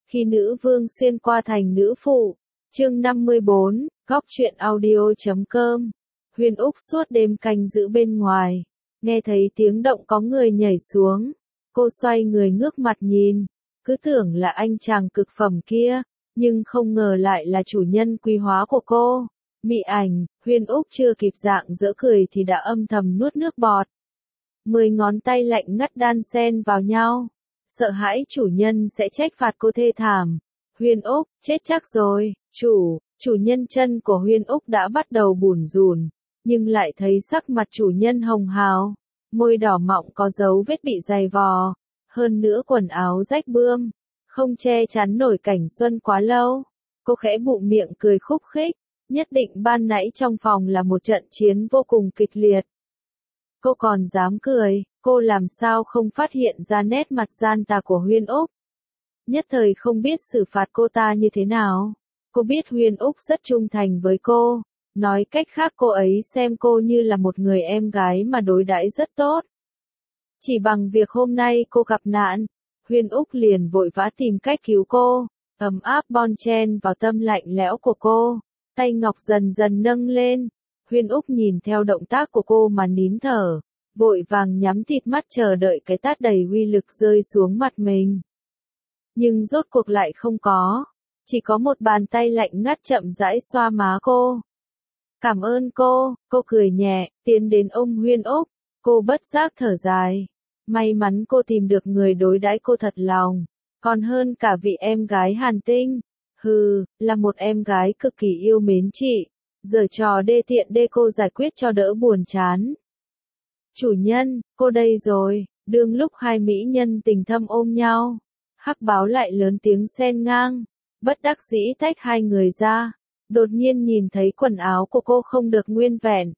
Khi nữ vương xuyên qua thành nữ phụ. Chương 54, góc truyện audio.com. Huyên Úc suốt đêm canh giữ bên ngoài. Nghe thấy tiếng động có người nhảy xuống. Cô xoay người ngước mặt nhìn. Cứ tưởng là anh chàng cực phẩm kia. Nhưng không ngờ lại là chủ nhân quý hóa của cô. Mị ảnh, Huyên Úc chưa kịp rạng rỡ cười thì đã âm thầm nuốt nước bọt. 10 ngón tay lạnh ngắt đan xen vào nhau. Sợ hãi chủ nhân sẽ trách phạt cô thê thảm. Huyên Úc, chết chắc rồi. Chủ nhân chân của Huyên Úc đã bắt đầu bủn rủn, nhưng lại thấy sắc mặt chủ nhân hồng hào. Môi đỏ mọng có dấu vết bị dày vò. Hơn nữa quần áo rách bươm. Không che chắn nổi cảnh xuân quá lâu. Cô khẽ bụng miệng cười khúc khích. Nhất định ban nãy trong phòng là một trận chiến vô cùng kịch liệt. Cô còn dám cười, cô làm sao không phát hiện ra nét mặt gian tà của Huyên Úc. Nhất thời không biết xử phạt cô ta như thế nào. Cô biết Huyên Úc rất trung thành với cô. Nói cách khác cô ấy xem cô như là một người em gái mà đối đãi rất tốt. Chỉ bằng việc hôm nay cô gặp nạn, Huyên Úc liền vội vã tìm cách cứu cô. Ấm áp bon chen vào tâm lạnh lẽo của cô. Tay ngọc dần dần nâng lên. Huyên Úc nhìn theo động tác của cô mà nín thở. Vội vàng nhắm thịt mắt chờ đợi cái tát đầy uy lực rơi xuống mặt mình. Nhưng rốt cuộc lại không có. Chỉ có một bàn tay lạnh ngắt chậm rãi xoa má cô. Cảm ơn cô cười nhẹ, tiến đến ôm Huyên Úc. Cô bất giác thở dài. May mắn cô tìm được người đối đãi cô thật lòng. Còn hơn cả vị em gái Hàn Tinh. Là một em gái cực kỳ yêu mến chị. Giở trò đê tiện đê cô giải quyết cho đỡ buồn chán. Chủ nhân, cô đây rồi. Đương lúc hai mỹ nhân tình thâm ôm nhau, Hắc Báo lại lớn tiếng xen ngang. Bất đắc dĩ tách hai người ra. Đột nhiên nhìn thấy quần áo của cô không được nguyên vẹn.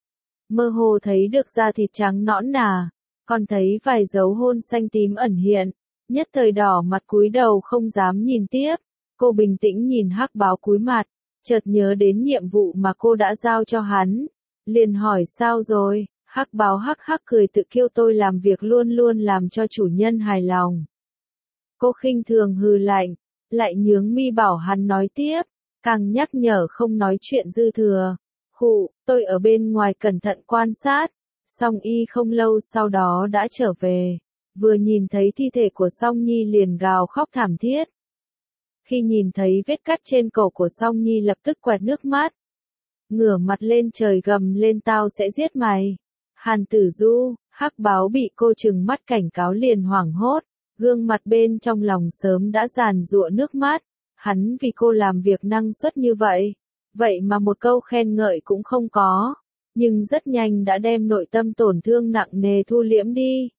Mơ hồ thấy được da thịt trắng nõn nà. Còn thấy vài dấu hôn xanh tím ẩn hiện. Nhất thời đỏ mặt cúi đầu không dám nhìn tiếp. Cô bình tĩnh nhìn Hắc Báo cúi mặt. Chợt nhớ đến nhiệm vụ mà cô đã giao cho hắn. Liền hỏi sao rồi. Hắc Báo hắc hắc cười tự kiêu tôi làm việc luôn luôn làm cho chủ nhân hài lòng. Cô khinh thường hừ lạnh. Lại nhướng mi bảo hắn nói tiếp. Càng nhắc nhở không nói chuyện dư thừa. Tôi ở bên ngoài cẩn thận quan sát. Song Y không lâu sau đó đã trở về. Vừa nhìn thấy thi thể của Song Nhi liền gào khóc thảm thiết. Khi nhìn thấy vết cắt trên cổ của Song Nhi lập tức quẹt nước mắt. Ngửa mặt lên trời gầm lên tao sẽ giết mày. Hàn Tử Du, Hắc Báo bị cô trừng mắt cảnh cáo liền hoảng hốt. Gương mặt bên trong lòng sớm đã giàn giụa nước mắt. Hắn vì cô làm việc năng suất như vậy. Vậy mà một câu khen ngợi cũng không có. Nhưng rất nhanh đã đem nội tâm tổn thương nặng nề thu liễm đi.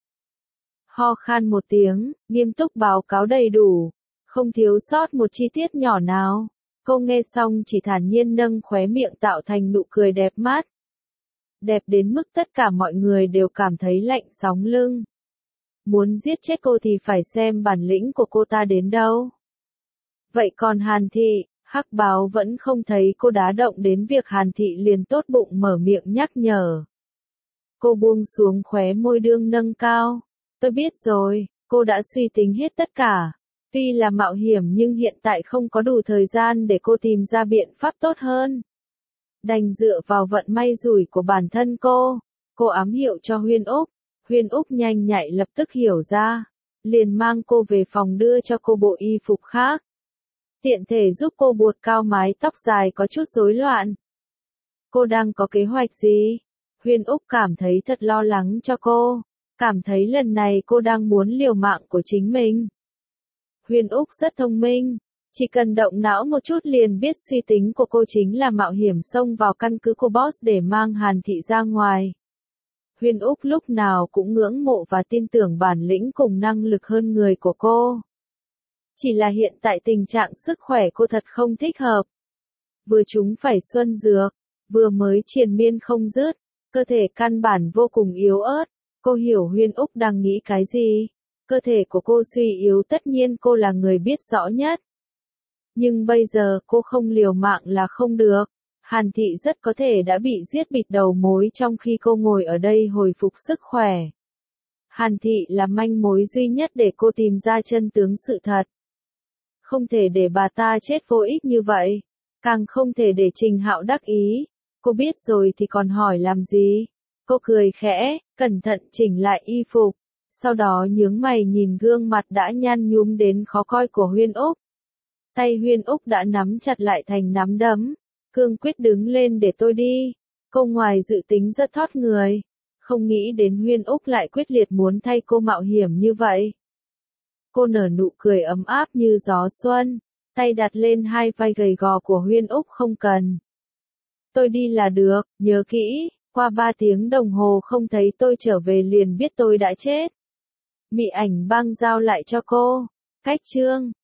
Ho khan một tiếng, nghiêm túc báo cáo đầy đủ. Không thiếu sót một chi tiết nhỏ nào. Cô nghe xong chỉ thản nhiên nâng khóe miệng tạo thành nụ cười đẹp mắt. Đẹp đến mức tất cả mọi người đều cảm thấy lạnh sóng lưng. Muốn giết chết cô thì phải xem bản lĩnh của cô ta đến đâu. Vậy còn Hàn Thị, Hắc Báo vẫn không thấy cô đá động đến việc Hàn Thị liền tốt bụng mở miệng nhắc nhở. Cô buông xuống khóe môi đương nâng cao. Tôi biết rồi, cô đã suy tính hết tất cả. Tuy là mạo hiểm nhưng hiện tại không có đủ thời gian để cô tìm ra biện pháp tốt hơn. Đành dựa vào vận may rủi của bản thân cô. Cô ám hiệu cho Huyên Úc. Huyên Úc nhanh nhạy lập tức hiểu ra. Liền mang cô về phòng đưa cho cô bộ y phục khác. Tiện thể giúp cô buộc cao mái tóc dài có chút rối loạn. Cô đang có kế hoạch gì? Huyên Úc cảm thấy thật lo lắng cho cô. Cảm thấy lần này cô đang muốn liều mạng của chính mình. Huyên Úc rất thông minh. Chỉ cần động não một chút liền biết suy tính của cô chính là mạo hiểm xông vào căn cứ của boss để mang Hàn Thị ra ngoài. Huyên Úc lúc nào cũng ngưỡng mộ và tin tưởng bản lĩnh cùng năng lực hơn người của cô. Chỉ là hiện tại tình trạng sức khỏe cô thật không thích hợp. Vừa trúng phải xuân dược, vừa mới triền miên không dứt, cơ thể căn bản vô cùng yếu ớt. Cô hiểu Huyên Úc đang nghĩ cái gì. Cơ thể của cô suy yếu tất nhiên cô là người biết rõ nhất. Nhưng bây giờ cô không liều mạng là không được. Hàn Thị rất có thể đã bị giết bịt đầu mối trong khi cô ngồi ở đây hồi phục sức khỏe. Hàn Thị là manh mối duy nhất để cô tìm ra chân tướng sự thật. không thể để bà ta chết vô ích như vậy. Càng không thể để Trình Hạo đắc ý. Cô biết rồi thì còn hỏi làm gì? Cô cười khẽ, cẩn thận chỉnh lại y phục. Sau đó nhướng mày nhìn gương mặt đã nhăn nhúm đến khó coi của Huyên Úc. Tay Huyên Úc đã nắm chặt lại thành nắm đấm. Cương quyết đứng lên để tôi đi. Cô ngoài dự tính rất thót người. Không nghĩ đến Huyên Úc lại quyết liệt muốn thay cô mạo hiểm như vậy. Cô nở nụ cười ấm áp như gió xuân. Tay đặt lên hai vai gầy gò của Huyên Úc không cần. Tôi đi là được, nhớ kỹ, qua 3 tiếng đồng hồ không thấy tôi trở về liền biết tôi đã chết. Mị Ảnh băng giao lại cho cô. Cách chương